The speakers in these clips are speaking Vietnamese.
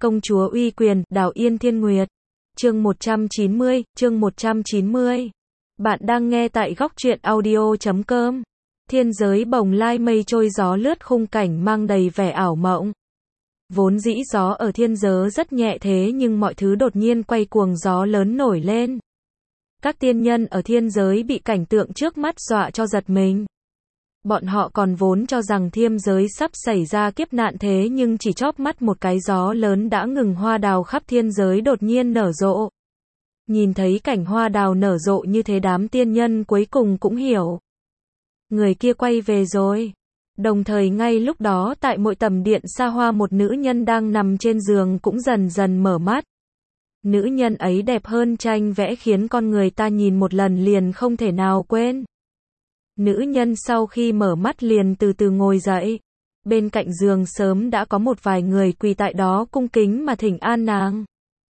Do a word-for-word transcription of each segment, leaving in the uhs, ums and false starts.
Công chúa uy quyền, Đào Yên Thiên Nguyệt. Chương một trăm chín mươi, chương một trăm chín mươi. Bạn đang nghe tại góc truyện audio chấm com. Thiên giới bồng lai mây trôi gió lướt, khung cảnh mang đầy vẻ ảo mộng. Vốn dĩ gió ở thiên giới rất nhẹ thế nhưng mọi thứ đột nhiên quay cuồng, gió lớn nổi lên. Các tiên nhân ở thiên giới bị cảnh tượng trước mắt dọa cho giật mình. Bọn họ còn vốn cho rằng thiên giới sắp xảy ra kiếp nạn, thế nhưng chỉ chóp mắt một cái gió lớn đã ngừng, hoa đào khắp thiên giới đột nhiên nở rộ. Nhìn thấy cảnh hoa đào nở rộ như thế, đám tiên nhân cuối cùng cũng hiểu. Người kia quay về rồi. Đồng thời ngay lúc đó tại mỗi tầm điện xa hoa, một nữ nhân đang nằm trên giường cũng dần dần mở mắt. Nữ nhân ấy đẹp hơn tranh vẽ, khiến con người ta nhìn một lần liền không thể nào quên. Nữ nhân sau khi mở mắt liền từ từ ngồi dậy. Bên cạnh giường sớm đã có một vài người quỳ tại đó cung kính mà thỉnh an nàng.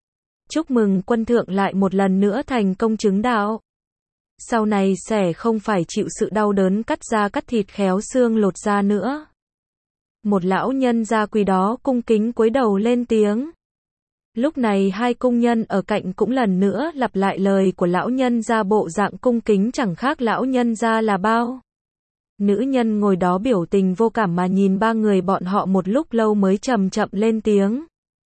Chúc mừng quân thượng lại một lần nữa thành công chứng đạo. Sau này sẽ không phải chịu sự đau đớn cắt da cắt thịt, khéo xương lột da nữa. Một lão nhân gia quỳ đó cung kính cúi đầu lên tiếng. Lúc này hai cung nhân ở cạnh cũng lần nữa lặp lại lời của lão nhân gia, bộ dạng cung kính chẳng khác lão nhân gia là bao. Nữ nhân ngồi đó biểu tình vô cảm mà nhìn ba người bọn họ một lúc lâu mới chậm chậm lên tiếng.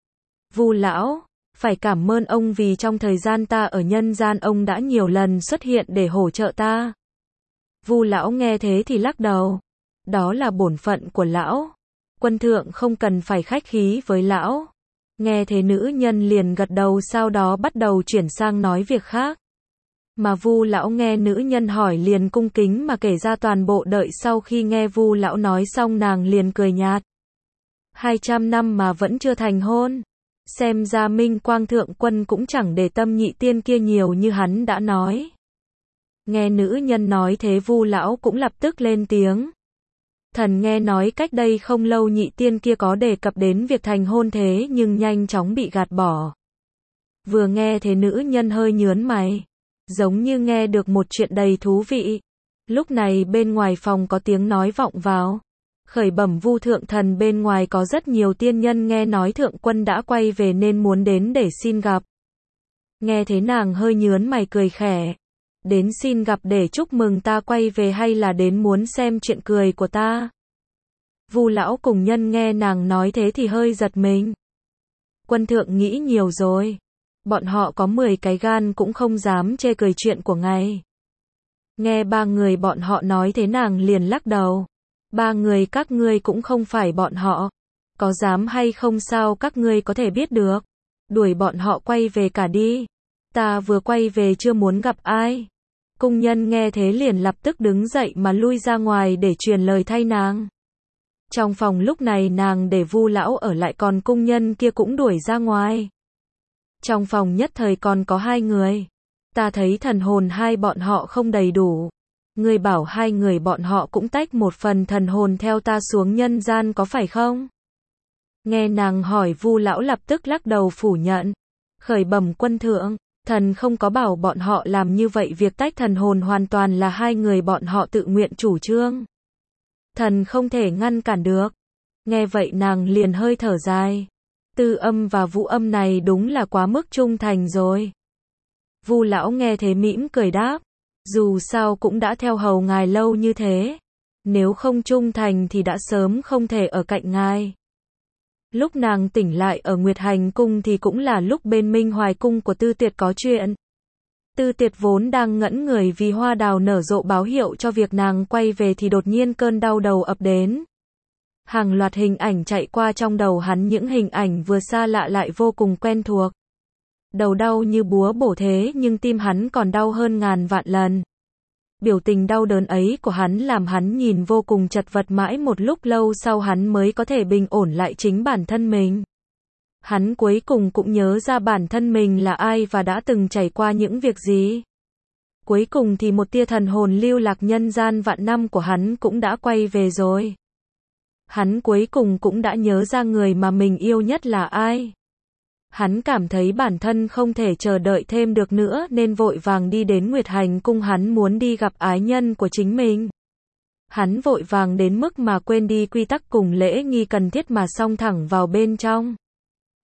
Vu lão, phải cảm ơn ông vì trong thời gian ta ở nhân gian ông đã nhiều lần xuất hiện để hỗ trợ ta. Vu lão nghe thế thì lắc đầu. Đó là bổn phận của lão. Quân thượng không cần phải khách khí với lão. Nghe thế nữ nhân liền gật đầu, sau đó bắt đầu chuyển sang nói việc khác. Mà Vu lão nghe nữ nhân hỏi liền cung kính mà kể ra toàn bộ. Đợi sau khi nghe Vu lão nói xong, nàng liền cười nhạt. hai trăm năm mà vẫn chưa thành hôn. Xem ra Minh Quang thượng quân cũng chẳng để tâm nhị tiên kia nhiều như hắn đã nói. Nghe nữ nhân nói thế, Vu lão cũng lập tức lên tiếng. Thần nghe nói cách đây không lâu nhị tiên kia có đề cập đến việc thành hôn, thế nhưng nhanh chóng bị gạt bỏ. Vừa nghe thế nữ nhân hơi nhướng mày, giống như nghe được một chuyện đầy thú vị. Lúc này bên ngoài phòng có tiếng nói vọng vào. Khởi bẩm Vu thượng thần, bên ngoài có rất nhiều tiên nhân nghe nói thượng quân đã quay về nên muốn đến để xin gặp. Nghe thế nàng hơi nhướng mày cười khẽ. Đến xin gặp để chúc mừng ta quay về hay là đến muốn xem chuyện cười của ta? Vu lão cùng nhân nghe nàng nói thế thì hơi giật mình. Quân thượng nghĩ nhiều rồi. Bọn họ có mười cái gan cũng không dám chê cười chuyện của ngài. Nghe ba người bọn họ nói thế nàng liền lắc đầu. Ba người các ngươi cũng không phải bọn họ. Có dám hay không sao các ngươi có thể biết được. Đuổi bọn họ quay về cả đi. Ta vừa quay về chưa muốn gặp ai. Cung nhân nghe thế liền lập tức đứng dậy mà lui ra ngoài để truyền lời thay nàng. Trong phòng lúc này nàng để Vu lão ở lại, còn cung nhân kia cũng đuổi ra ngoài. Trong phòng nhất thời còn có hai người. Ta thấy thần hồn hai bọn họ không đầy đủ. Ngươi bảo hai người bọn họ cũng tách một phần thần hồn theo ta xuống nhân gian có phải không? Nghe nàng hỏi, Vu lão lập tức lắc đầu phủ nhận. Khởi bẩm quân thượng, thần không có bảo bọn họ làm như vậy, việc tách thần hồn hoàn toàn là hai người bọn họ tự nguyện chủ trương. Thần không thể ngăn cản được. Nghe vậy nàng liền hơi thở dài. Tư âm và Vũ âm này đúng là quá mức trung thành rồi. Vu lão nghe thế mỉm cười đáp. Dù sao cũng đã theo hầu ngài lâu như thế. Nếu không trung thành thì đã sớm không thể ở cạnh ngài. Lúc nàng tỉnh lại ở Nguyệt Hành Cung thì cũng là lúc bên Minh Hoài Cung của Tư Tiệt có chuyện. Tư Tiệt vốn đang ngẩn người vì hoa đào nở rộ báo hiệu cho việc nàng quay về thì đột nhiên cơn đau đầu ập đến. Hàng loạt hình ảnh chạy qua trong đầu hắn, những hình ảnh vừa xa lạ lại vô cùng quen thuộc. Đầu đau như búa bổ thế nhưng tim hắn còn đau hơn ngàn vạn lần. Biểu tình đau đớn ấy của hắn làm hắn nhìn vô cùng chật vật, mãi một lúc lâu sau hắn mới có thể bình ổn lại chính bản thân mình. Hắn cuối cùng cũng nhớ ra bản thân mình là ai và đã từng trải qua những việc gì. Cuối cùng thì một tia thần hồn lưu lạc nhân gian vạn năm của hắn cũng đã quay về rồi. Hắn cuối cùng cũng đã nhớ ra người mà mình yêu nhất là ai. Hắn cảm thấy bản thân không thể chờ đợi thêm được nữa nên vội vàng đi đến Nguyệt Hành Cung, hắn muốn đi gặp ái nhân của chính mình. Hắn vội vàng đến mức mà quên đi quy tắc cùng lễ nghi cần thiết mà xông thẳng vào bên trong.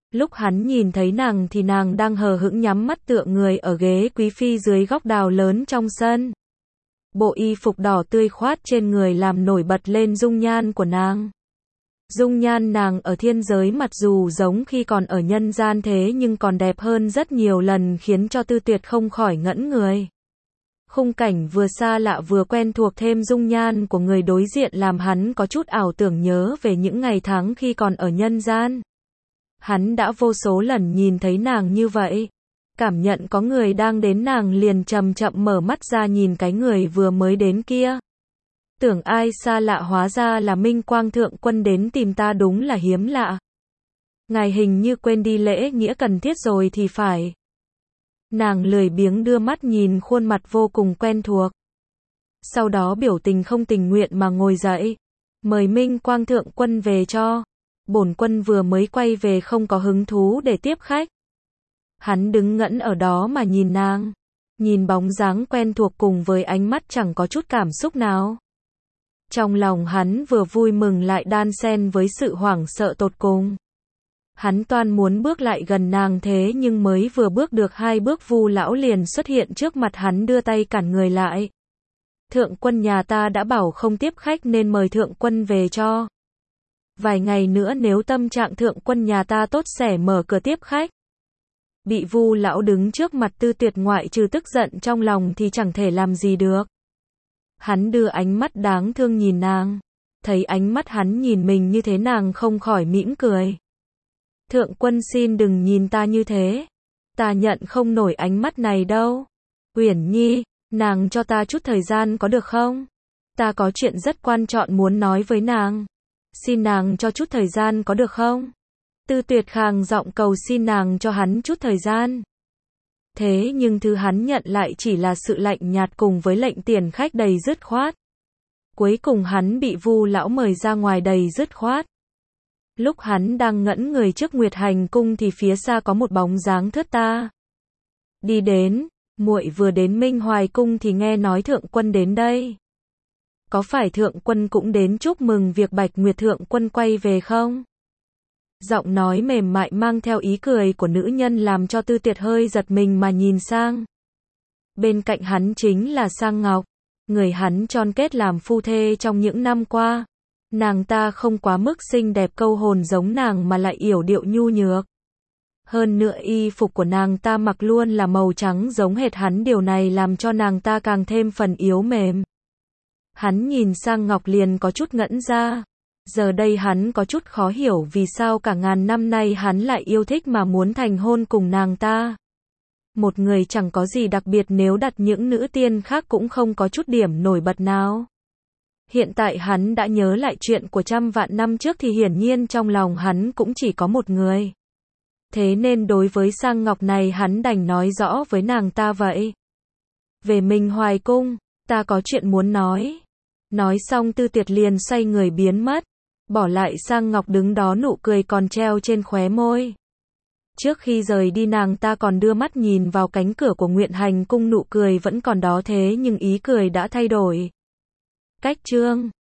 Lúc hắn nhìn thấy nàng thì nàng đang hờ hững nhắm mắt tựa người ở ghế quý phi dưới góc đào lớn trong sân. Bộ y phục đỏ tươi khoát trên người làm nổi bật lên dung nhan của nàng. Dung nhan nàng ở thiên giới mặc dù giống khi còn ở nhân gian thế nhưng còn đẹp hơn rất nhiều lần, khiến cho Tư Tuyệt không khỏi ngẩn người. Khung cảnh vừa xa lạ vừa quen thuộc thêm dung nhan của người đối diện làm hắn có chút ảo tưởng nhớ về những ngày tháng khi còn ở nhân gian. Hắn đã vô số lần nhìn thấy nàng như vậy. Cảm nhận có người đang đến, nàng liền chậm chậm mở mắt ra nhìn cái người vừa mới đến kia. Tưởng ai xa lạ hóa ra là Minh Quang Thượng Quân đến tìm ta, đúng là hiếm lạ. Ngài hình như quên đi lễ nghĩa cần thiết rồi thì phải. Nàng lười biếng đưa mắt nhìn khuôn mặt vô cùng quen thuộc. Sau đó biểu tình không tình nguyện mà ngồi dậy. Mời Minh Quang Thượng Quân về cho. Bổn quân vừa mới quay về không có hứng thú để tiếp khách. Hắn đứng ngẩn ở đó mà nhìn nàng. Nhìn bóng dáng quen thuộc cùng với ánh mắt chẳng có chút cảm xúc nào. Trong lòng hắn vừa vui mừng lại đan xen với sự hoảng sợ tột cùng. Hắn toan muốn bước lại gần nàng thế nhưng mới vừa bước được hai bước Vu lão liền xuất hiện trước mặt hắn đưa tay cản người lại. Thượng quân nhà ta đã bảo không tiếp khách nên mời thượng quân về cho. Vài ngày nữa nếu tâm trạng thượng quân nhà ta tốt sẽ mở cửa tiếp khách. Bị Vu lão đứng trước mặt Tư Tuyệt ngoại trừ tức giận trong lòng thì chẳng thể làm gì được. Hắn đưa ánh mắt đáng thương nhìn nàng. Thấy ánh mắt hắn nhìn mình như thế nàng không khỏi mỉm cười. Thượng quân xin đừng nhìn ta như thế. Ta nhận không nổi ánh mắt này đâu. Uyển Nhi, nàng cho ta chút thời gian có được không? Ta có chuyện rất quan trọng muốn nói với nàng. Xin nàng cho chút thời gian có được không? Tư Tuyệt khàn giọng cầu xin nàng cho hắn chút thời gian. Thế nhưng thứ hắn nhận lại chỉ là sự lạnh nhạt cùng với lệnh tiền khách đầy dứt khoát. Cuối cùng hắn bị Vu lão mời ra ngoài đầy dứt khoát. Lúc hắn đang ngẩn người trước Nguyệt Hành cung thì phía xa có một bóng dáng thướt tha đi đến. Muội vừa đến Minh Hoài cung thì nghe nói thượng quân đến đây. Có phải thượng quân cũng đến chúc mừng việc Bạch Nguyệt thượng quân quay về không? Giọng nói mềm mại mang theo ý cười của nữ nhân làm cho Tư Tuyệt hơi giật mình mà nhìn sang. Bên cạnh hắn chính là Sang Ngọc, người hắn tròn kết làm phu thê trong những năm qua. Nàng ta không quá mức xinh đẹp câu hồn giống nàng mà lại yểu điệu nhu nhược. Hơn nữa y phục của nàng ta mặc luôn là màu trắng giống hệt hắn, điều này làm cho nàng ta càng thêm phần yếu mềm. Hắn nhìn Sang Ngọc liền có chút ngẩn ra. Giờ đây hắn có chút khó hiểu vì sao cả ngàn năm nay hắn lại yêu thích mà muốn thành hôn cùng nàng ta. Một người chẳng có gì đặc biệt, nếu đặt những nữ tiên khác cũng không có chút điểm nổi bật nào. Hiện tại hắn đã nhớ lại chuyện của trăm vạn năm trước thì hiển nhiên trong lòng hắn cũng chỉ có một người. Thế nên đối với Sang Ngọc này hắn đành nói rõ với nàng ta vậy. Về Minh Hoài cung, ta có chuyện muốn nói. Nói xong Tư Tuyệt liền xoay người biến mất. Bỏ lại Sang Ngọc đứng đó nụ cười còn treo trên khóe môi. Trước khi rời đi nàng ta còn đưa mắt nhìn vào cánh cửa của Nguyệt Hành cung, nụ cười vẫn còn đó thế nhưng ý cười đã thay đổi. Cách chương